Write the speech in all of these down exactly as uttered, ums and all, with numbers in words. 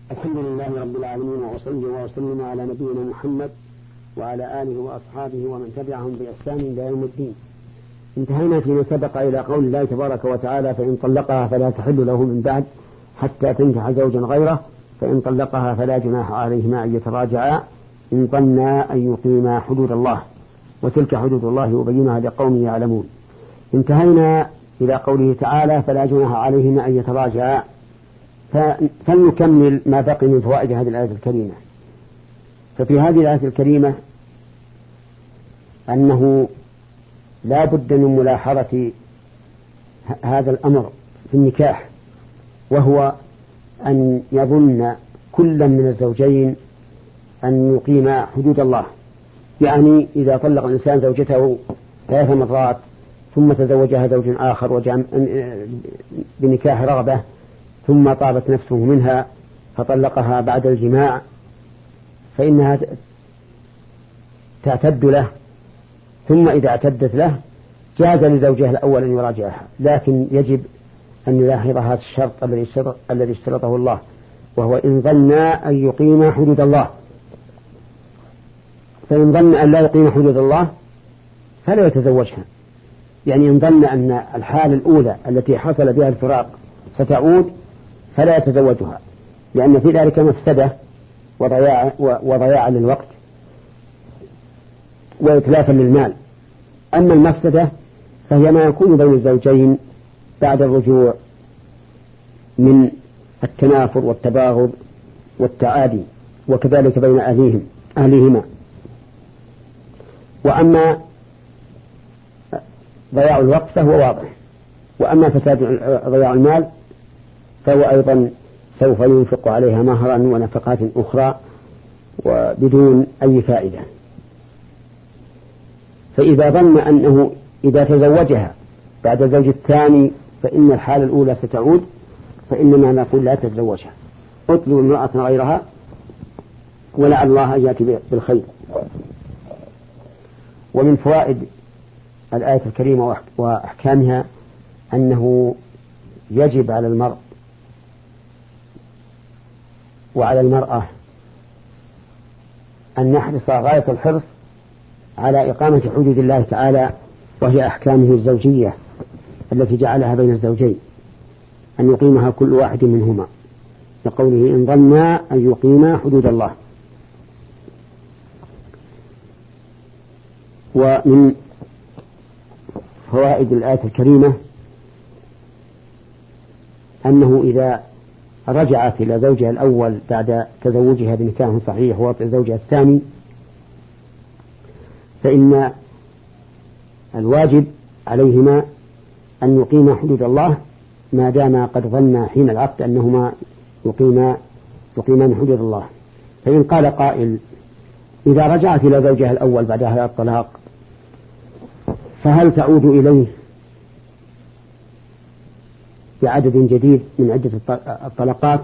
الحمد لله رب العالمين، وأصلي وأسلم على نبينا محمد وعلى آله وأصحابه ومن تبعهم بإحسان إلى يوم الدين. انتهينا فيما سبق إلى قول الله تبارك وتعالى: فإن طلقها فلا تحل له من بعد حتى تنكح زوجا غيره، فإن طلقها فلا جناح عليهما أن يتراجعا إن ظنا أن يقيما حدود الله، وتلك حدود الله يبينها لقوم يعلمون. انتهينا إلى قوله تعالى: فلا جناح عليهما أن يتراجعا. فلنكمل ما بقي من فوائد هذه الآية الكريمة. ففي هذه الآية الكريمة أنه لا بد من ملاحظة هذا الأمر في النكاح، وهو أن يظن كل من الزوجين أن يقيم حدود الله. يعني إذا طلق الإنسان زوجته ثلاث مرات ثم تزوجها زوج آخر وجاء بنكاح رغبة، ثم طابت نفسه منها فطلقها بعد الجماع، فإنها تعتد له، ثم إذا اعتدت له جاز لزوجها الأول أن يراجعها، لكن يجب أن يلاحظ هذا الشرط الذي اشترطه الله، وهو إن ظن أن يقيم حدود الله. فإن ظن أن لا يقيم حدود الله فلا يتزوجها. يعني إن ظن أن الحالة الأولى التي حصل بها الفراق ستعود فلا يتزوجها، لأن في ذلك مفسدة وضياع, وضياع للوقت وإتلافا للمال. أما المفسدة فهي ما يكون بين الزوجين بعد الرجوع من التنافر والتباغض والتعادي، وكذلك بين أهليهم أهلهما. وأما ضياع الوقت فهو واضح، وأما فساد ضياع المال فهو أيضا سوف ينفق عليها مهرا ونفقات أخرى وبدون أي فائدة. فإذا ظن أنه إذا تزوجها بعد الزوج الثاني فإن الحالة الأولى ستعود، فإنما نقول لا تتزوجها، اطلب امرأة غيرها ولعل الله أن يأتي بالخير. ومن فوائد الآية الكريمة وأحكامها أنه يجب على المرء وعلى المرأة أن نحرص غاية الحرص على إقامة حدود الله تعالى، وهي أحكامه الزوجية التي جعلها بين الزوجين، أن يقيمها كل واحد منهما، لقوله إن ظنا أن يقيما حدود الله. ومن فوائد الآية الكريمة أنه إذا رجعت إلى زوجها الأول بعد تزوجها بنكاح صحيح ووطئ زوجها الثاني، فإن الواجب عليهما أن يقيما حدود الله ما دام قد ظن حين العقد أنهما يقيما يقيمان حدود الله. فإن قال قائل: إذا رجعت إلى زوجها الأول بعد هذا الطلاق فهل تعود إليه بعدد جديد من عدة الطلقات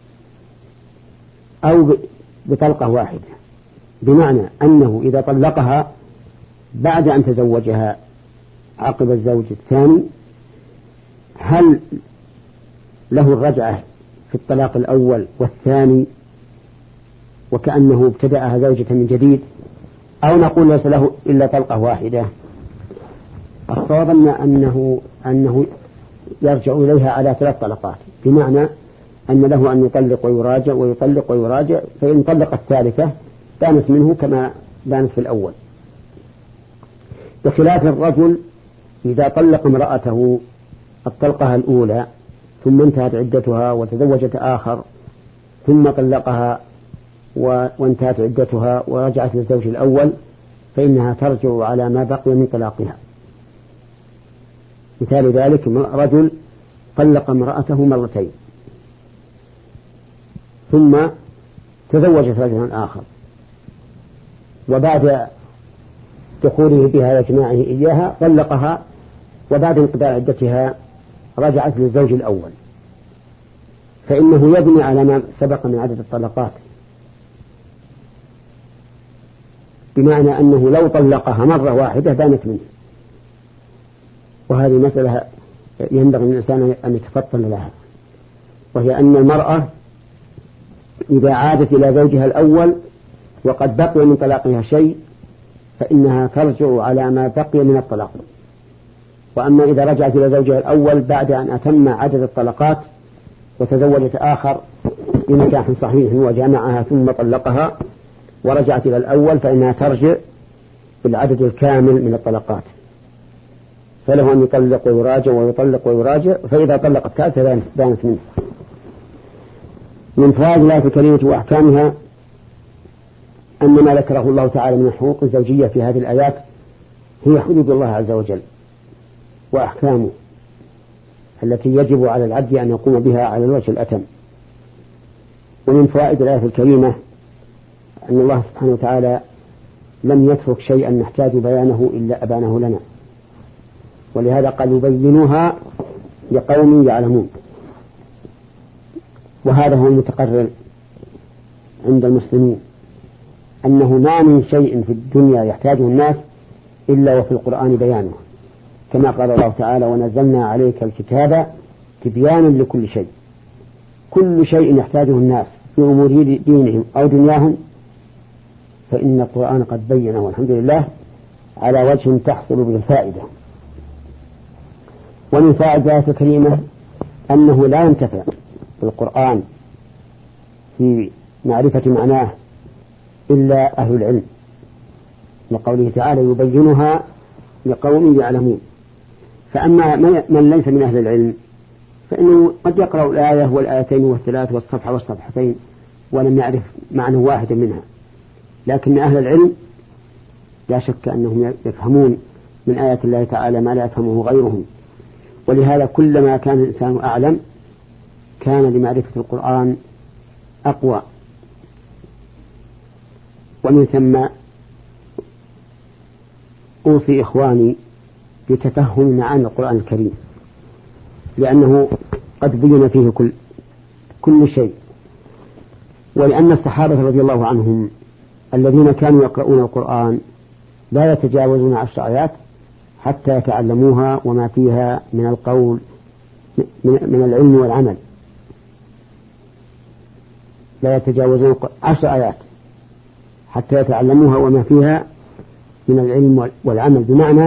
أو بطلقة واحدة؟ بمعنى أنه إذا طلقها بعد أن تزوجها عقب الزوج الثاني هل له الرجعة في الطلاق الأول والثاني وكأنه ابتدأها زوجة من جديد، أو نقول ليس له إلا طلقة واحدة؟ الصواب أنه أنه يرجع إليها على ثلاث طلقات، بمعنى أن له أن يطلق ويراجع ويطلق ويراجع، فإن طلق الثالثة بانت منه كما بانت في الأول، بخلاف الرجل إذا طلق امرأته الطلقة الأولى ثم انتهت عدتها وتزوجت آخر ثم طلقها وانتهت عدتها ورجعت للزوج الأول، فإنها ترجع على ما بقي من طلاقها. مثال ذلك رجل طلق امرأته مرتين ثم تزوجت رجلا آخر، وبعد دخوله بها وجماعه إياها طلقها، وبعد انقضاء عدتها رجعت للزوج الأول، فإنه يبني على ما سبق من عدد الطلقات، بمعنى أنه لو طلقها مرة واحدة بانت منه. وهذه مسألة ينبغي للإنسان أن يتفطن لها، وهي أن المرأة إذا عادت إلى زوجها الأول وقد بقي من طلاقها شيء فإنها ترجع على ما بقي من الطلاق. وأما إذا رجعت إلى زوجها الأول بعد أن أتم عدد الطلقات وتزوجت آخر بنكاح صحيح وجامعها ثم طلقها ورجعت إلى الأول فإنها ترجع بالعدد الكامل من الطلقات، فله أن يطلق ويراجع ويطلق ويراجع، فإذا طلق الثالثة بانت منه. من فوائد الآية الكريمة وأحكامها أن ما ذكره الله تعالى من الحقوق الزوجية في هذه الآيات هي حدود الله عز وجل وأحكامه التي يجب على العبد أن يقوم بها على الوجه الأتم. ومن فوائد الآية الكريمة أن الله سبحانه وتعالى لم يترك شيئا نحتاج بيانه إلا أبانه لنا، ولهذا قال يبينها لقوم يعلمون. وهذا هو المتقرر عند المسلمين أنه ما من شيء في الدنيا يحتاجه الناس إلا وفي القرآن بيانه، كما قال الله تعالى ونزلنا عليك الكتاب تبيانا لكل شيء. كل شيء يحتاجه الناس في أمور دينهم أو دنياهم فإن القرآن قد بينه والحمد لله على وجه تحصل به الفائدة. ومن فائدة الآية الكريمة أنه لا ينتفع بالقرآن في معرفة معناه إلا أهل العلم، لقوله تعالى يبينها لقوم يعلمون. فأما من ليس من أهل العلم فإنه قد يقرأ الآية والآيتين والثلاث والصفحة والصفحتين ولم يعرف معنى واحد منها، لكن أهل العلم لا شك أنهم يفهمون من آيات الله تعالى ما لا يفهمه غيرهم. ولهذا كلما كان الإنسان أعلم كان لمعرفة القرآن أقوى. ومن ثم أوصي إخواني بتفهم معاني القرآن الكريم، لأنه قد بين فيه كل, كل شيء. ولأن الصحابة رضي الله عنهم الذين كانوا يقرؤون القرآن لا يتجاوزون عشر آيات حتى يتعلموها وما فيها من القول من العلم والعمل، لا يتجاوزون عشر آيات حتى يتعلموها وما فيها من العلم والعمل، بمعنى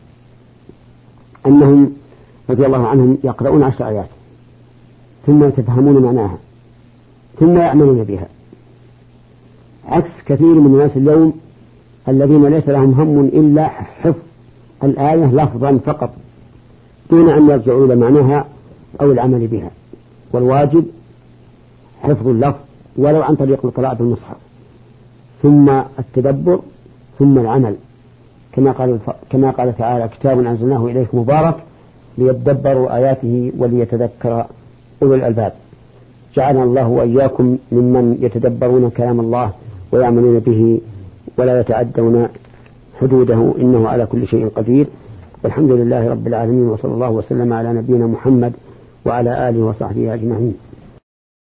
أنهم رضي الله عنهم يقرؤون عشر آيات ثم يتفهمون معناها ثم يعملون بها، عكس كثير من الناس اليوم الذين ليس لهم هم إلا حفظ الآية لفظا فقط دون أن يرجعوا إلى معناها أو العمل بها. والواجب حفظ اللفظ ولو عن طريق القراءة بالمصحف، ثم التدبر ثم العمل، كما قال كما قال تعالى كتاب أنزلناه إليك مبارك ليدبروا آياته وليتذكر أولو الألباب. جعلنا الله وإياكم ممن يتدبرون كلام الله ويعملون به ولا يتعدون حدوده، إنه على كل شيء قدير. والحمد لله رب العالمين، وصلى الله وسلم على نبينا محمد وعلى آله وصحبه أجمعين.